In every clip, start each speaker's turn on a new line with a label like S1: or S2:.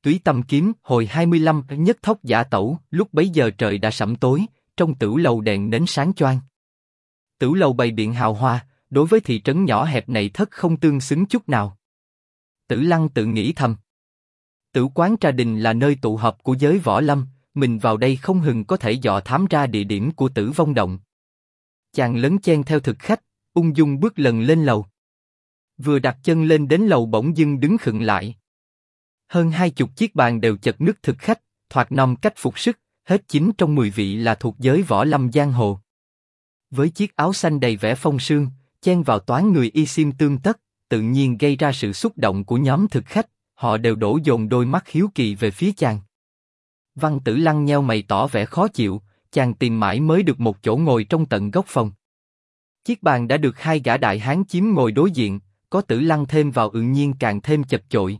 S1: Túy Tâm Kiếm hồi 25 nhất thốc giả tẩu. Lúc bấy giờ trời đã sẫm tối, trong tửu lầu đèn nến sáng choang. Tửu lầu bày biện hào hoa, đối với thị trấn nhỏ hẹp này thất không tương xứng chút nào. Tử Lăng tự nghĩ thầm. Tửu quán Trà Đình là nơi tụ họp của giới võ lâm, mình vào đây không hừng có thể dò thám ra địa điểm của Tử Vong Động. Chàng lấn chen theo thực khách, ung dung bước lần lên lầu. Vừa đặt chân lên đến lầu bỗng dưng đứng khựng lại. Hơn 20 chiếc bàn đều chật ních thực khách, thoạt nom cách phục sức, hết 9 trong 10 vị là thuộc giới võ lâm giang hồ. Với chiếc áo xanh đầy vẻ phong sương, chen vào toán người y xiêm tương tất, tự nhiên gây ra sự xúc động của nhóm thực khách, họ đều đổ dồn đôi mắt hiếu kỳ về phía chàng. Văn Tử Lăng nheo mày tỏ vẻ khó chịu, chàng tìm mãi mới được một chỗ ngồi trong tận góc phòng. Chiếc bàn đã được 2 gã đại hán chiếm ngồi đối diện, có Tử Lăng thêm vào tự nhiên càng thêm chật chội.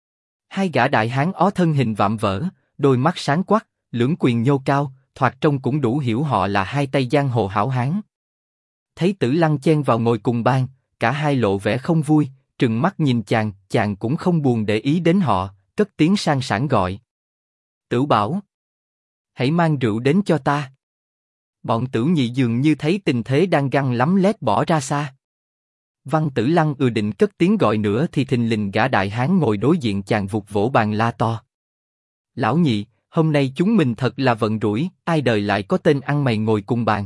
S1: 2 gã đại hán ó thân hình vạm vỡ, đôi mắt sáng quắc, lưỡng quyền nhô cao, thoạt trông cũng đủ hiểu họ là 2 tay giang hồ hảo hán. Thấy Tử Lăng chen vào ngồi cùng bàn, cả hai lộ vẻ không vui, trừng mắt nhìn chàng cũng không buồn để ý đến họ, cất tiếng sang sảng gọi. Tửu Bảo, hãy mang rượu đến cho ta. Bọn Tửu Nhị dường như thấy tình thế đang găng lắm lét bỏ ra xa. Văn Tử Lăng định cất tiếng gọi nữa thì thình lình gã đại hán ngồi đối diện chàng vụt vỗ bàn la to. Lão Nhị, hôm nay chúng mình thật là vận rủi, ai đời lại có tên ăn mày ngồi cùng bàn.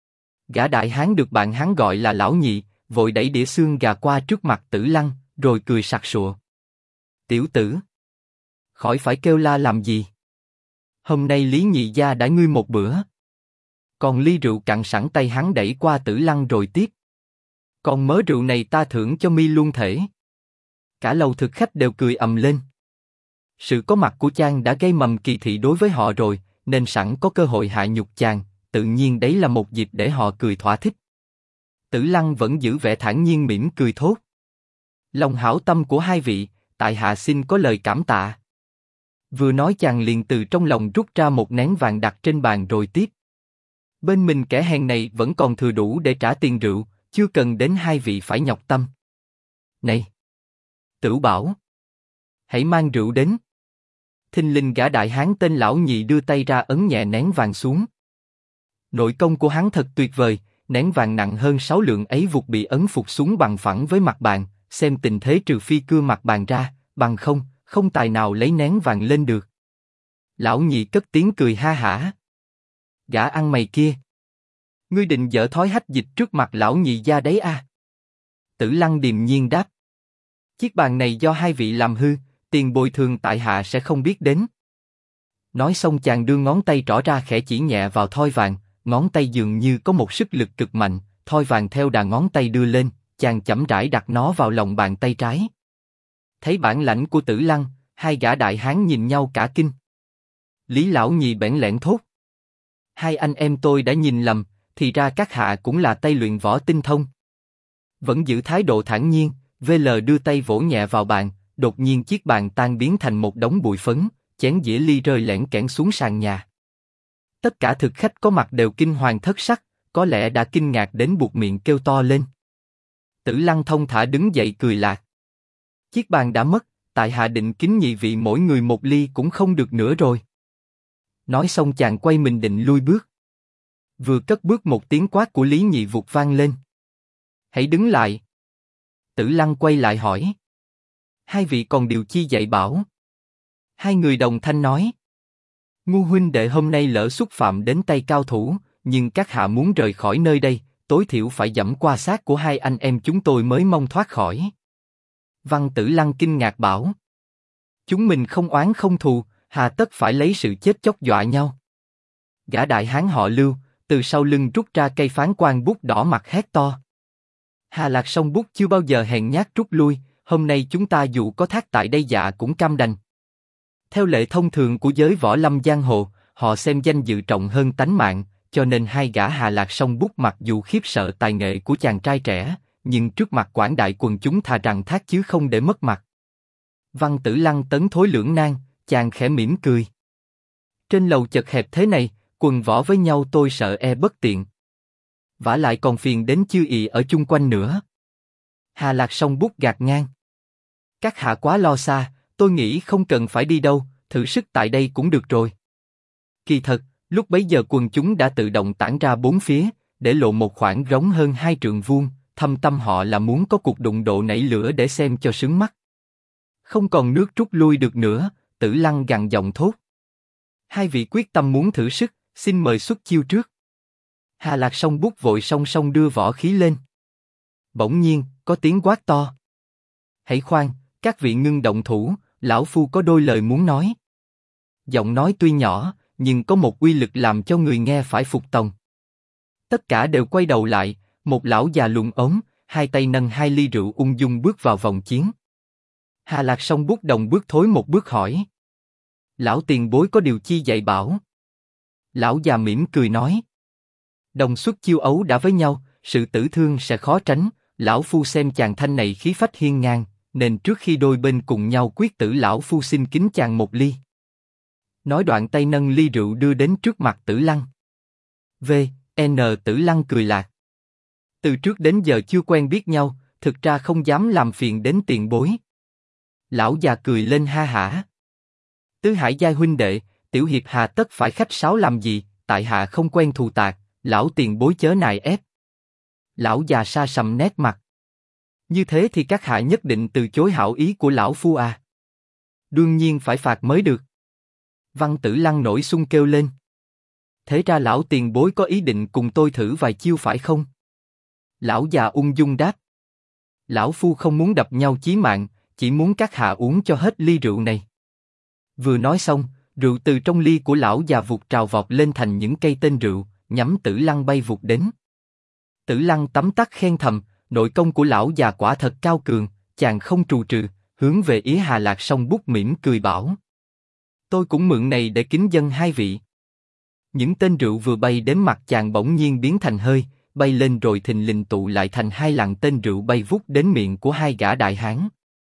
S1: Gã đại hán được bạn hắn gọi là Lão Nhị, vội đẩy đĩa xương gà qua trước mặt Tử Lăng, rồi cười sặc sụa. Tiểu tử, khỏi phải kêu la làm gì. Hôm nay Lý Nhị gia đã ngươi một bữa. Còn ly rượu cạn sẵn tay hắn đẩy qua Tử Lăng rồi tiếp. Còn mớ rượu này ta thưởng cho mi luôn thể. Cả lầu thực khách đều cười ầm lên. Sự có mặt của chàng đã gây mầm kỳ thị đối với họ rồi, nên sẵn có cơ hội hạ nhục chàng, tự nhiên đấy là một dịp để họ cười thỏa thích. Tử Lăng vẫn giữ vẻ thản nhiên mỉm cười thốt. Lòng hảo tâm của hai vị, tại hạ xin có lời cảm tạ. Vừa nói chàng liền từ trong lòng rút ra một nén vàng đặt trên bàn rồi tiếp. Bên mình kẻ hèn này vẫn còn thừa đủ để trả tiền rượu, chưa cần đến hai vị phải nhọc tâm. Này, Tửu Bảo, hãy mang rượu đến. Thình lình gã đại hán tên Lão Nhị đưa tay ra ấn nhẹ nén vàng xuống. Nội công của hắn thật tuyệt vời, nén vàng nặng hơn 6 lượng ấy vụt bị ấn phục xuống bằng phẳng với mặt bàn, xem tình thế trừ phi cưa mặt bàn ra, bằng không tài nào lấy nén vàng lên được. Lão Nhị cất tiếng cười ha hả. Gã ăn mày kia, ngươi định dở thói hách dịch trước mặt Lão Nhị gia đấy à? Tử Lăng điềm nhiên đáp. Chiếc bàn này do hai vị làm hư, tiền bồi thường tại hạ sẽ không biết đến. Nói xong chàng đưa ngón tay trỏ ra khẽ chỉ nhẹ vào thoi vàng, ngón tay dường như có một sức lực cực mạnh, thoi vàng theo đà ngón tay đưa lên, chàng chậm rãi đặt nó vào lòng bàn tay trái. Thấy bản lãnh của Tử Lăng, hai gã đại hán nhìn nhau cả kinh. Lý Lão Nhị bẽn lẽn thốt. Hai anh em tôi đã nhìn lầm, thì ra các hạ cũng là tay luyện võ tinh thông. Vẫn giữ thái độ thản nhiên, VL đưa tay vỗ nhẹ vào bàn, đột nhiên chiếc bàn tan biến thành một đống bụi phấn, chén dĩa ly rơi lẻn kẽn xuống sàn nhà. Tất cả thực khách có mặt đều kinh hoàng thất sắc, có lẽ đã kinh ngạc đến buột miệng kêu to lên. Tử Lăng thông thả đứng dậy cười lạc. Chiếc bàn đã mất, tại hạ định kính nhị vị mỗi người một ly cũng không được nữa rồi. Nói xong chàng quay mình định lui bước. Vừa cất bước một tiếng quát của Lý Nhị vụt vang lên. Hãy đứng lại. Tử Lăng quay lại hỏi. Hai vị còn điều chi dạy bảo? Hai người đồng thanh nói. Ngu huynh đệ hôm nay lỡ xúc phạm đến tay cao thủ, nhưng các hạ muốn rời khỏi nơi đây, tối thiểu phải dẫm qua xác của hai anh em chúng tôi mới mong thoát khỏi. Văn Tử Lăng kinh ngạc bảo. Chúng mình không oán không thù, hà tất phải lấy sự chết chóc dọa nhau. Gã đại hán họ Lưu, từ sau lưng rút ra cây phán quan bút đỏ mặt hét to. Hà Lạc Song Bút chưa bao giờ hèn nhát rút lui, hôm nay chúng ta dù có thác tại đây dạ cũng cam đành. Theo lệ thông thường của giới võ lâm giang hồ, họ xem danh dự trọng hơn tánh mạng, cho nên hai gã Hà Lạc Song Bút mặc dù khiếp sợ tài nghệ của chàng trai trẻ, nhưng trước mặt quảng đại quần chúng thà rằng thác chứ không để mất mặt. Văn Tử Lăng tấn thối lưỡng nan, chàng khẽ mỉm cười. Trên lầu chật hẹp thế này, quần võ với nhau tôi sợ bất tiện. Vả lại còn phiền đến chư ì ở chung quanh nữa. Hà Lạc Song Bút gạt ngang. Các hạ quá lo xa, Tôi nghĩ không cần phải đi đâu, thử sức tại đây cũng được rồi. Kỳ thật, lúc bấy giờ quần chúng đã tự động tản ra bốn phía, để lộ một khoảng rỗng hơn 2 trượng vuông, thâm tâm họ là muốn có cuộc đụng độ nảy lửa để xem cho sướng mắt. Không còn nước rút lui được nữa, Tử Lăng gằn giọng thốt. Hai vị quyết tâm muốn thử sức, xin mời xuất chiêu trước. Hà Lạc Song Bút vội song song đưa võ khí lên. Bỗng nhiên, có tiếng quát to. Hãy khoan, các vị ngưng động thủ, lão phu có đôi lời muốn nói. Giọng nói tuy nhỏ, nhưng có một uy lực làm cho người nghe phải phục tòng. Tất cả đều quay đầu lại, một lão già lùn ốm, hai tay nâng 2 ly rượu ung dung bước vào vòng chiến. Hà Lạc Song Bút đồng bước thối một bước hỏi. Lão tiền bối có điều chi dạy bảo? Lão già mỉm cười nói. Đồng xuất chiêu ấu đã với nhau, sự tử thương sẽ khó tránh, lão phu xem chàng thanh này khí phách hiên ngang, nên trước khi đôi bên cùng nhau quyết tử lão phu xin kính chàng một ly. Nói đoạn tay nâng ly rượu đưa đến trước mặt Tử Lăng. Tử Lăng cười lạc. Từ trước đến giờ chưa quen biết nhau, thực ra không dám làm phiền đến tiền bối. Lão già cười lên ha hả. Tứ hải giai huynh đệ, tiểu hiệp hà tất phải khách sáo làm gì, tại hạ không quen thù tạc, lão tiền bối chớ nài ép. Lão già sa sầm nét mặt. Như thế thì các hạ nhất định từ chối hảo ý của lão phu à? Đương nhiên phải phạt mới được. Văn Tử Lăng nổi xung kêu lên. Thế ra lão tiền bối có ý định cùng tôi thử vài chiêu phải không? Lão già ung dung đáp. Lão phu không muốn đập nhau chí mạng, chỉ muốn các hạ uống cho hết ly rượu này. Vừa nói xong, rượu từ trong ly của lão già vụt trào vọt lên thành những cây tên rượu, nhắm Tử Lăng bay vụt đến. Tử Lăng tấm tắc khen thầm, nội công của lão già quả thật cao cường, chàng không trù trừ, hướng về Ý Hà Lạc Song Bút mỉm cười bảo. Tôi cũng mượn này để kính dâng hai vị. Những tên rượu vừa bay đến mặt chàng bỗng nhiên biến thành hơi, bay lên rồi thình lình tụ lại thành 2 lạng tên rượu bay vút đến miệng của 2 gã đại hán.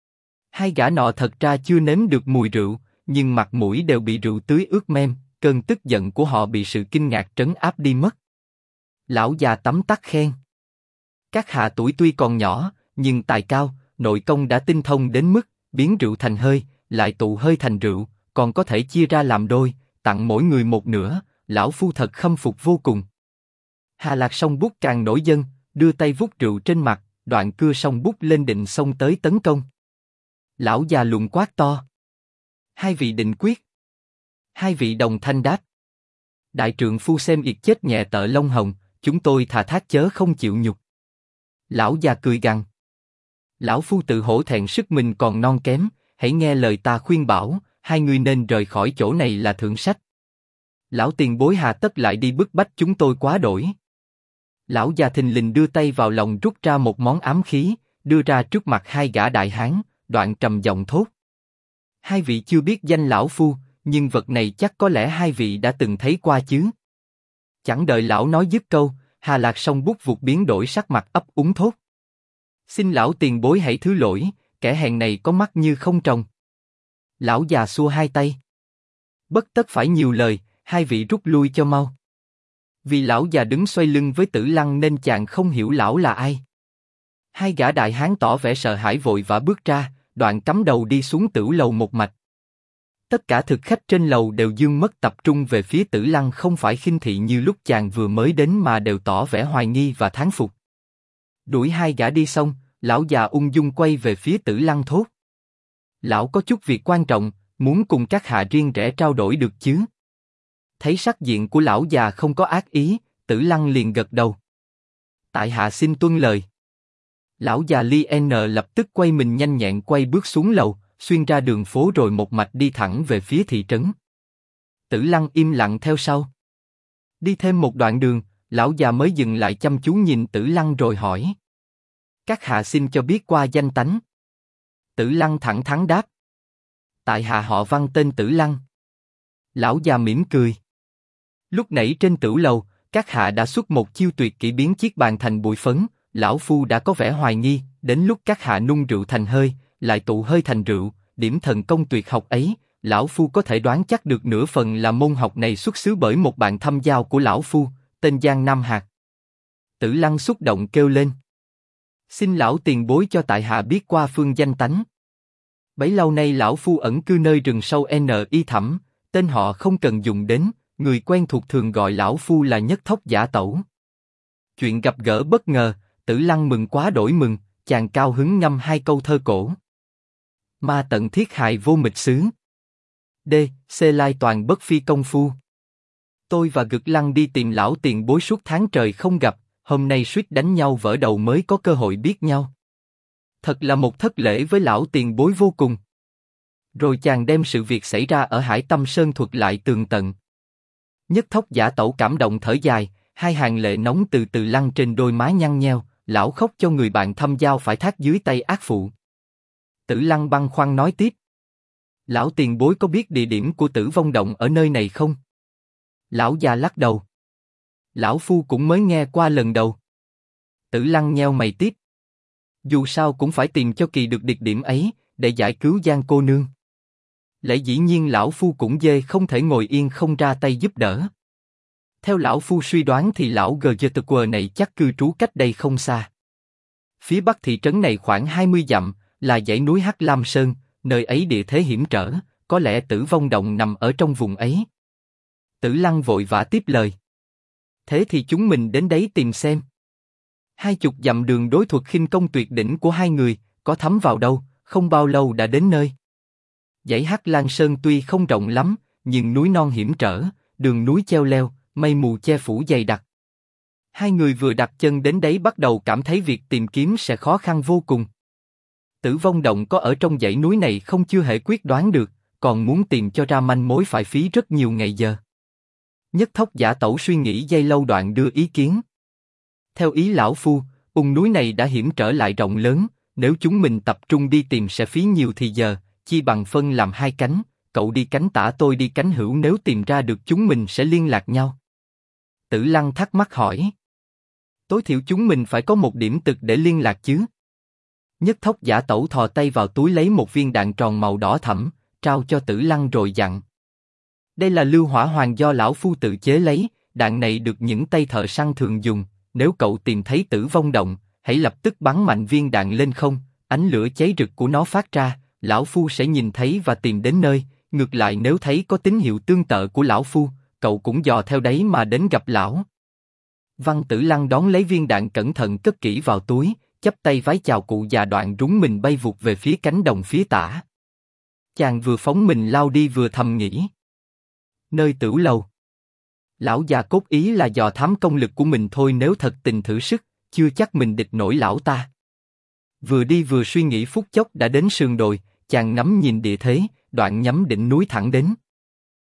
S1: 2 gã nọ thật ra chưa nếm được mùi rượu, nhưng mặt mũi đều bị rượu tưới ướt mem, cơn tức giận của họ bị sự kinh ngạc trấn áp đi mất. Lão già tấm tắc khen. Các hạ tuổi tuy còn nhỏ, nhưng tài cao, nội công đã tinh thông đến mức biến rượu thành hơi, lại tụ hơi thành rượu, còn có thể chia ra làm đôi, tặng mỗi người một nửa, lão phu thật khâm phục vô cùng. Hà Lạc Song Bút càng nổi dân, đưa tay vút rượu trên mặt, đoạn cưa song bút lên định xông tới tấn công. Lão già luận quát to. Hai vị định quyết. Hai vị đồng thanh đáp. Đại trượng phu xem yệt chết nhẹ tợ lông hồng, chúng tôi thà thác chớ không chịu nhục. Lão già cười gằn. Lão phu tự hổ thẹn sức mình còn non kém, hãy nghe lời ta khuyên bảo, hai người nên rời khỏi chỗ này là thượng sách. Lão tiền bối hà tất lại đi bức bách chúng tôi quá đổi. Lão già thình lình đưa tay vào lòng rút ra một món ám khí, đưa ra trước mặt 2 gã đại hán, đoạn trầm giọng thốt. Hai vị chưa biết danh lão phu, nhưng vật này chắc có lẽ hai vị đã từng thấy qua chứ. Chẳng đợi lão nói dứt câu, Hà Lạc Song Bút vụt biến đổi sắc mặt ấp úng thốt. Xin lão tiền bối hãy thứ lỗi, kẻ hèn này có mắt như không tròng. Lão già xua hai tay. Bất tất phải nhiều lời, hai vị rút lui cho mau. Vì lão già đứng xoay lưng với Tử Lăng nên chàng không hiểu lão là ai. 2 gã đại hán tỏ vẻ sợ hãi vội vã bước ra, đoạn cắm đầu đi xuống tửu lầu một mạch. Tất cả thực khách trên lầu đều dương mất tập trung về phía Tử Lăng, không phải khinh thị như lúc chàng vừa mới đến mà đều tỏ vẻ hoài nghi và thán phục. Đuổi 2 gã đi xong, lão già ung dung quay về phía Tử Lăng thốt. Lão có chút việc quan trọng, muốn cùng các hạ riêng rẽ trao đổi được chứ? Thấy sắc diện của lão già không có ác ý, Tử Lăng liền gật đầu. Tại hạ xin tuân lời. Lão già Li N lập tức quay mình nhanh nhẹn quay bước xuống lầu, xuyên ra đường phố rồi một mạch đi thẳng về phía thị trấn. Tử Lăng im lặng theo sau. Đi thêm một đoạn đường, lão già mới dừng lại chăm chú nhìn Tử Lăng rồi hỏi. Các hạ xin cho biết qua danh tánh. Tử Lăng thẳng thắn đáp. Tại hạ họ Văn tên Tử Lăng. Lão già mỉm cười. Lúc nãy trên tửu lầu, các hạ đã xuất một chiêu tuyệt kỹ biến chiếc bàn thành bụi phấn, lão phu đã có vẻ hoài nghi, đến lúc các hạ nung rượu thành hơi, lại tụ hơi thành rượu, điểm thần công tuyệt học ấy, lão phu có thể đoán chắc được nửa phần là môn học này xuất xứ bởi một bạn thâm giao của lão phu, tên Giang Nam Hạc. Tử Lăng xúc động kêu lên. Xin lão tiền bối cho tại hạ biết qua phương danh tánh. Bấy lâu nay lão phu ẩn cư nơi rừng sâu N.I. thẳm, tên họ không cần dùng đến, người quen thuộc thường gọi lão phu là Nhất Thóc Giả Tẩu. Chuyện gặp gỡ bất ngờ, Tử Lăng mừng quá đổi mừng, chàng cao hứng ngâm hai câu thơ cổ. Ma tận thiết hại vô mịch xứ. D. C lai toàn bất phi công phu. Tôi và Gực Lăng đi tìm lão tiền bối suốt tháng trời không gặp, hôm nay suýt đánh nhau vỡ đầu mới có cơ hội biết nhau. Thật là một thất lễ với lão tiền bối vô cùng. Rồi chàng đem sự việc xảy ra ở Hải Tâm Sơn thuật lại tường tận. Nhất Thóc Giả Tẩu cảm động thở dài, hai hàng lệ nóng từ từ lăn trên đôi má nhăn nheo, lão khóc cho người bạn thâm giao phải thác dưới tay ác phụ. Tử Lăng băn khoăn nói tiếp. Lão tiền bối có biết địa điểm của Tử Vong Động ở nơi này không? Lão già lắc đầu. Lão phu cũng mới nghe qua lần đầu. Tử Lăng nheo mày tiếp. Dù sao cũng phải tìm cho kỳ được địa điểm ấy, để giải cứu Giang cô nương. Lẽ dĩ nhiên lão phu cũng dê không thể ngồi yên không ra tay giúp đỡ. Theo lão phu suy đoán thì lão Gergetquer này chắc cư trú cách đây không xa. Phía bắc thị trấn này khoảng 20 dặm, là dãy núi Hắc Lam Sơn, nơi ấy địa thế hiểm trở, có lẽ Tử Vong Động nằm ở trong vùng ấy. Tử Lăng vội vã tiếp lời. Thế thì chúng mình đến đấy tìm xem. 20 dặm đường đối thuật khinh công tuyệt đỉnh của hai người, có thấm vào đâu, không bao lâu đã đến nơi. Dãy Hắc Lan Sơn tuy không rộng lắm, nhưng núi non hiểm trở, đường núi cheo leo, mây mù che phủ dày đặc. Hai người vừa đặt chân đến đấy bắt đầu cảm thấy việc tìm kiếm sẽ khó khăn vô cùng. Tử Vong Động có ở trong dãy núi này không chưa hề quyết đoán được, còn muốn tìm cho ra manh mối phải phí rất nhiều ngày giờ. Nhất Thóc Giả Tẩu suy nghĩ giây lâu đoạn đưa ý kiến. Theo ý lão phu, núi này đã hiểm trở lại rộng lớn, nếu chúng mình tập trung đi tìm sẽ phí nhiều thì giờ, chi bằng phân làm hai cánh, cậu đi cánh tả tôi đi cánh hữu, nếu tìm ra được chúng mình sẽ liên lạc nhau. Tử Lăng thắc mắc hỏi. Tối thiểu chúng mình phải có một điểm tực để liên lạc chứ. Nhất Thóc Giả Tẩu thò tay vào túi lấy một viên đạn tròn màu đỏ thẫm, trao cho Tử Lăng rồi dặn. Đây là lưu hỏa hoàng do lão phu tự chế lấy, đạn này được những tay thợ săn thường dùng, nếu cậu tìm thấy Tử Vong Động, hãy lập tức bắn mạnh viên đạn lên không, ánh lửa cháy rực của nó phát ra, lão phu sẽ nhìn thấy và tìm đến nơi, ngược lại nếu thấy có tín hiệu tương tự của lão phu, cậu cũng dò theo đấy mà đến gặp lão. Văn Tử Lăng đón lấy viên đạn cẩn thận cất kỹ vào túi, chắp tay vái chào cụ già, đoạn rúng mình bay vụt về phía cánh đồng phía tả. Chàng vừa phóng mình lao đi vừa thầm nghĩ. Nơi Tửu Lầu. Lão già cốt ý là dò thám công lực của mình thôi, nếu thật tình thử sức, chưa chắc mình địch nổi lão ta. Vừa đi vừa suy nghĩ phút chốc đã đến sườn đồi, chàng ngắm nhìn địa thế, đoạn nhắm đỉnh núi thẳng đến.